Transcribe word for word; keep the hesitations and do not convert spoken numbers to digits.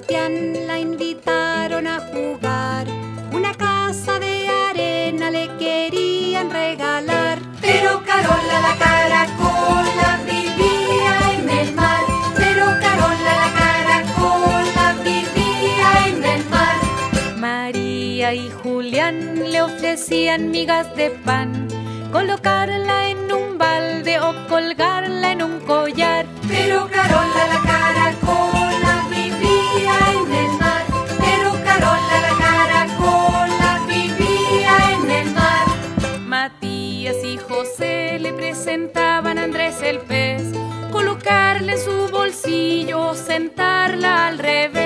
Sebastián la invitaron a jugar. Una casa de arena le querían regalar. Pero Carola la caracola vivía en el mar. Pero Carola la caracola vivía en el mar. María y Julián le ofrecían migas de pan, colocarla en un balde o colgarla en un collar. Pero Carola la caracola vivía en el mar. Pero Carola la caracola vivía en el mar. Matías y José le presentaban a Andrés el pez, colocarle en su bolsillo o sentarla al revés.